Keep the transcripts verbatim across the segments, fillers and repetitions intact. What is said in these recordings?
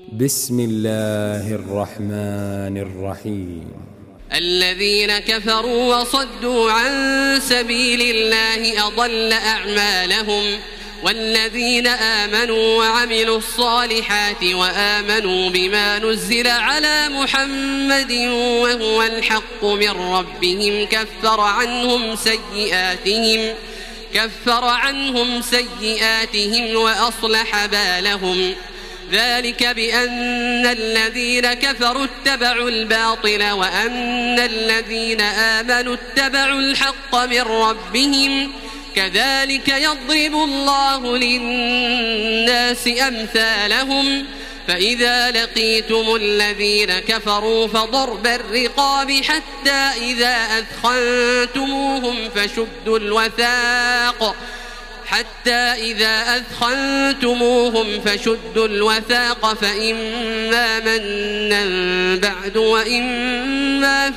بسم الله الرحمن الرحيم. الذين كفروا وصدوا عن سبيل الله أضل أعمالهم، والذين آمنوا وعملوا الصالحات وآمنوا بما نزل على محمد وهو الحق من ربهم كفر عنهم سيئاتهم كفر عنهم سيئاتهم وأصلح بالهم. ذلك بأن الذين كفروا اتبعوا الباطل وأن الذين آمنوا اتبعوا الحق من ربهم، كذلك يضرب الله للناس أمثالهم. فإذا لقيتم الذين كفروا فضرب الرقاب حتى إذا أثخنتموهم فشدوا الوثاق حتى إذا أثخنتموهم فشدوا الوثاق فإما منا بعد وإما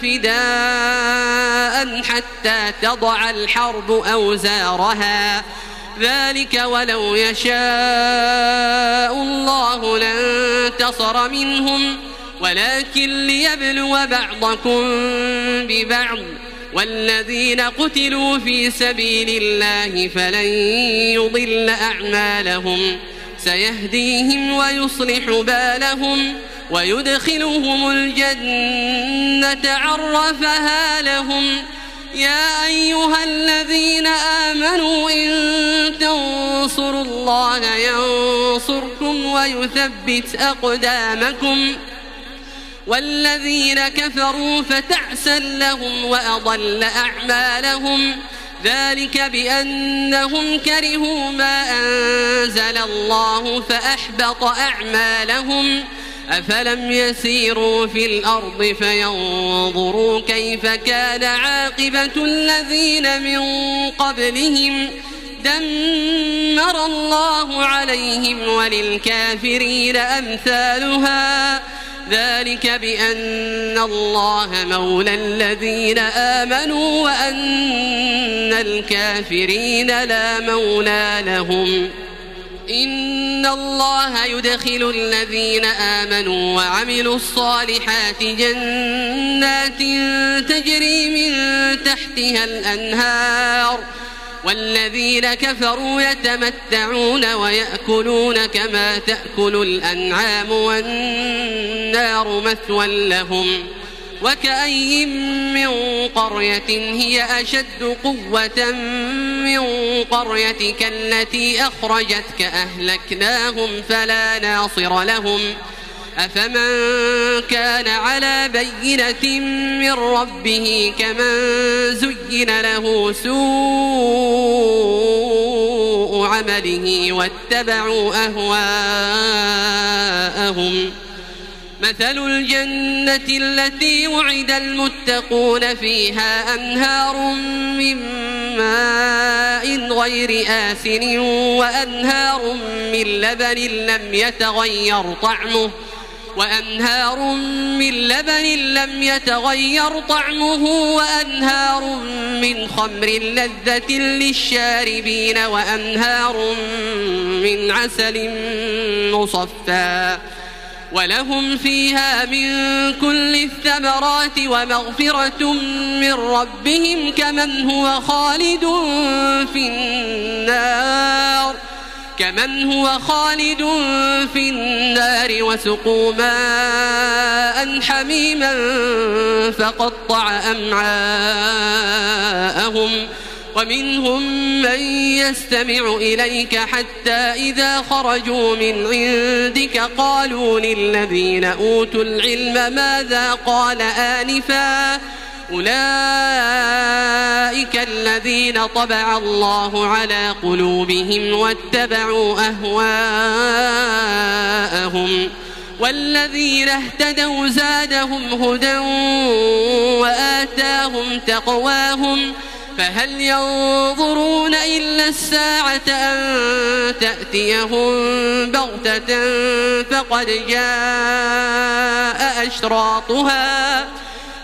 فداء حتى تضع الحرب أوزارها. ذلك ولو يشاء الله لانتصر منهم، ولكن ليبلو بعضكم ببعض. والذين قتلوا في سبيل الله فلن يضل أعمالهم، سيهديهم ويصلح بالهم ويدخلهم الجنة عرفها لهم. يا أيها الذين آمنوا إن تنصروا الله ينصركم ويثبت أقدامكم. والذين كفروا فتعسا لهم وأضل أعمالهم. ذلك بأنهم كرهوا ما أنزل الله فأحبط أعمالهم. أفلم يسيروا في الأرض فينظروا كيف كان عاقبة الذين من قبلهم، دمر الله عليهم وللكافرين أمثالها. ذلك بأن الله مولى الذين آمنوا وأن الكافرين لا مولى لهم. إن الله يدخل الذين آمنوا وعملوا الصالحات جنات تجري من تحتها الأنهار، والذين كفروا يتمتعون ويأكلون كما تأكل الأنعام والنار مثوى لهم. وكأي من قرية هي أشد قوة من قريتك التي أخرجتك أهلكناهم فلا ناصر لهم. أفمن كان على بينة من ربه كمن زين له سوء عمله واتبعوا أهواءهم. مثل الجنة التي وعد المتقون فيها أنهار من ماء غير آسن وأنهار من لبن لم يتغير طعمه وأنهار من لبن لم يتغير طعمه وأنهار من خمر لذة للشاربين وأنهار من عسل مصفى ولهم فيها من كل الثمرات ومغفرة من ربهم كمن هو خالد في النار كمن هو خالد في النار وسقوا ماء حميما فقطع أمعاءهم. ومنهم من يستمع إليك حتى إذا خرجوا من عندك قالوا للذين أوتوا العلم ماذا قال آنفا أولئك الذين طبع الله على قلوبهم واتبعوا أهواءهم. والذين اهتدوا زادهم هدى وآتاهم تقواهم. فهل ينظرون إلا الساعة أن تأتيهم بغتة فقد جاء أشراطها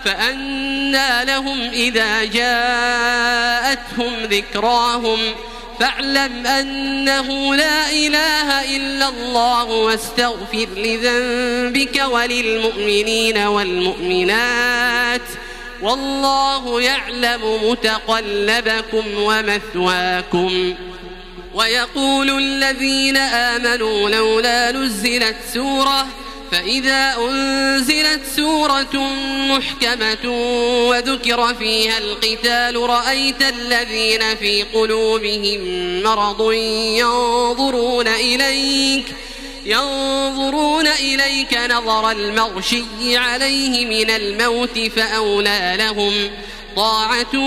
فأنى لهم إذا جاءتهم ذكراهم فاعلم أنه لا إله إلا الله واستغفر لذنبك وللمؤمنين والمؤمنات والله يعلم متقلبكم ومثواكم. ويقول الذين آمنوا لولا نزلت سورة فإذا أنزلت سورة محكمة وذكر فيها القتال رأيت الذين في قلوبهم مرض ينظرون إليك ينظرون إليك نظر المغشي عليه من الموت فأولى لهم طاعة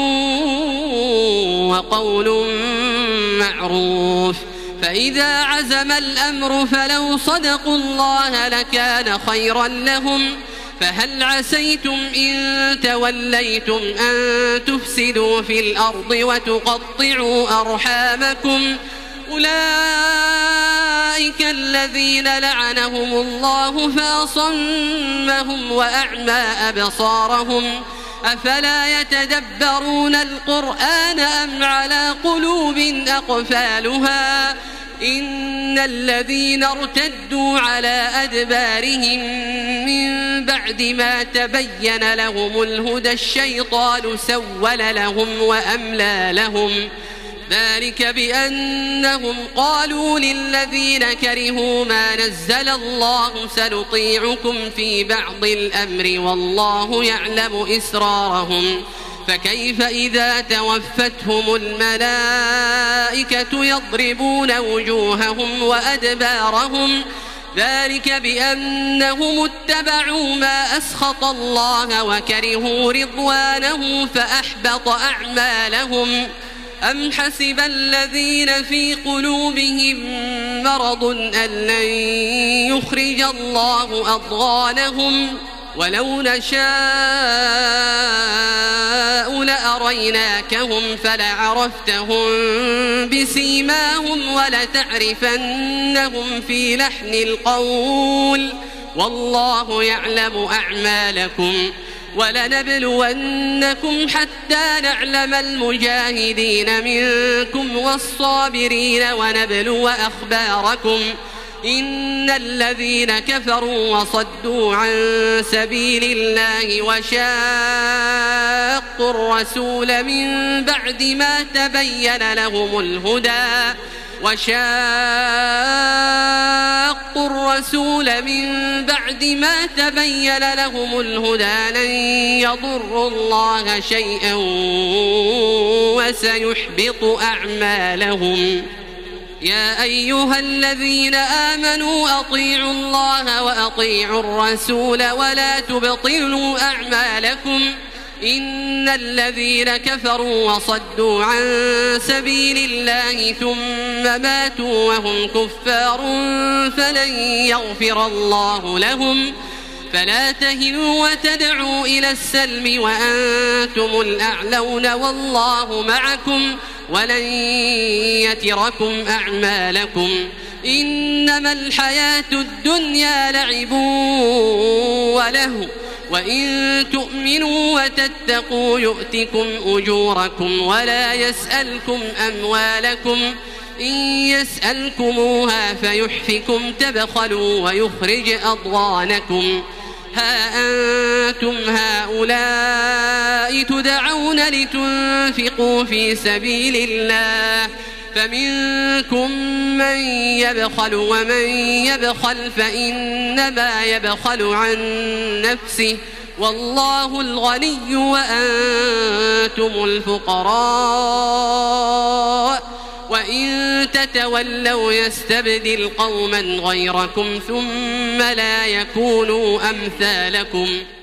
وقول معروف. فإذا عزم الأمر فلو صدقوا الله لكان خيرا لهم. فهل عسيتم إن توليتم أن تفسدوا في الأرض وتقطعوا أرحامكم أولئك الذين لعنهم الله فأصمهم وأعمى أبصارهم أفلا يتدبرون القرآن أم على قلوب أقفالها إن الذين ارتدوا على أدبارهم من بعد ما تبين لهم الهدى الشيطان سول لهم وأملى لهم ذلك بأنهم قالوا للذين كرهوا ما نزل الله سنطيعكم في بعض الأمر والله يعلم إسرارهم فكيف إذا توفتهم الملائكة يضربون وجوههم وأدبارهم ذلك بأنهم اتبعوا ما أسخط الله وكرهوا رضوانه فأحبط أعمالهم. أم حسب الذين في قلوبهم مرض أن لن يخرج الله أضغانهم ولو نشاء لأريناكهم فلعرفتهم بسيماهم ولتعرفنهم في لحن القول والله يعلم أعمالكم. ولنبلونكم حتى نعلم المجاهدين منكم والصابرين ونبلو أخباركم إن الذين كفروا وصدوا عن سبيل الله وشاقوا الرسول من بعد ما تبين لهم الهدى وشاقوا الرسول من بعد ما تبين لهم الهدى لن يضروا الله شيئا وسيحبط أعمالهم. يا أيها الذين آمنوا أطيعوا الله وأطيعوا الرسول ولا تبطلوا أعمالكم إن الذين كفروا وصدوا عن سبيل الله ثم ماتوا وهم كفار فلن يغفر الله لهم. فلا تهنوا وتدعوا إلى السلم وأنتم الأعلون والله معكم ولن يتركم أعمالكم. إنما الحياة الدنيا لعب ولهو وإن تؤمنوا وتتقوا يؤتكم أجوركم ولا يسألكم أموالكم إن يسألكموها فيحفكم تبخلوا ويخرج أضغانكم. ها أنتم هؤلاء تدعون لتنفقوا في سبيل الله فمنكم من يبخل ومن يبخل فإنما يبخل عن نفسه والله الغني وأنتم الفقراء وإن تتولوا يستبدل قوما غيركم ثم لا يكونوا أمثالكم.